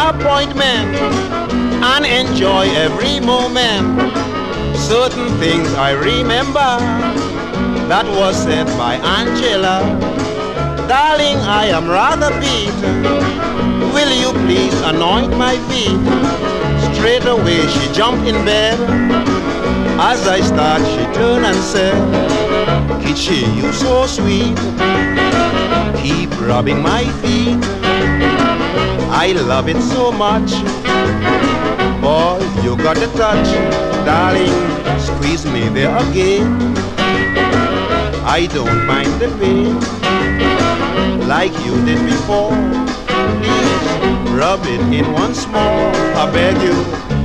appointment and enjoy every moment. Certain things I remember that was said by Angela. Darling, I am rather beat. Will you please anoint my feet? Straight away she jumped in bed. As I start, she turned and said, Kitchi, you so sweet. Keep rubbing my feet. I love it so much. Boy, you got the touch. Darling, squeeze me there again. I don't mind the pain like you did before. Please rub it in once more, I beg you.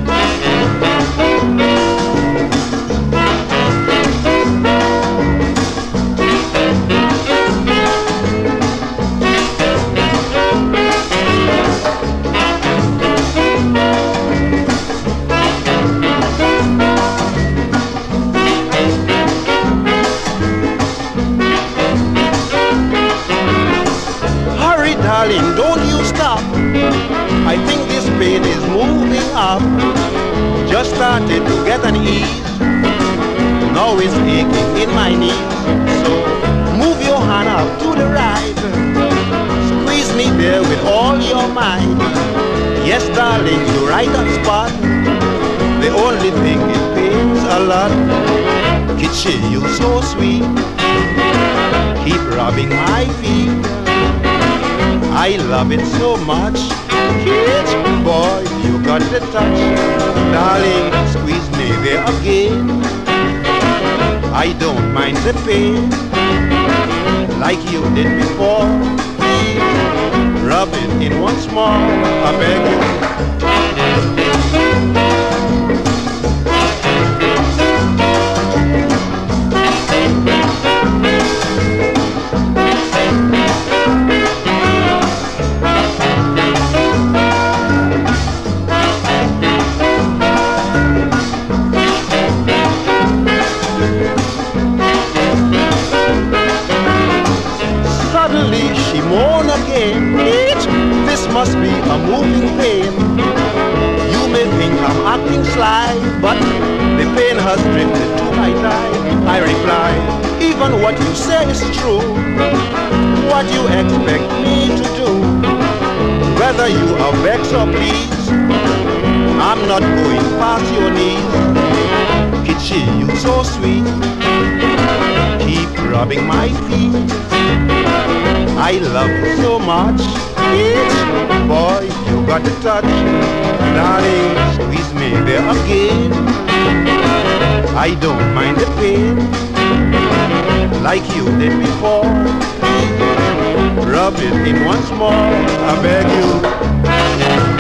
Darling, don't you stop. I think this pain is moving up. Just started to get an ease. Now it's aching in my knees. So move your hand up to the right. Squeeze me there with all your might. Yes, darling, you're right on spot. The only thing it pains a lot. Kitchi, you so sweet. Keep rubbing my feet. I love it so much. Kids, boy, you got the touch. Darling, squeeze me there again. I don't mind the pain like you did before. Please rub it in once more, I beg you. She moaned again. This must be a moving pain. You may think I'm acting sly, but the pain has drifted to my thigh. I reply, even what you say is true. What you expect me to do? Whether you are vexed or pleased, I'm not going past your knees. Kitchi, you so sweet. Keep rubbing my feet. I love you so much. Boy, you got the touch. Darling, squeeze me there again. I don't mind the pain like you did before. Rub it in once more, I beg you.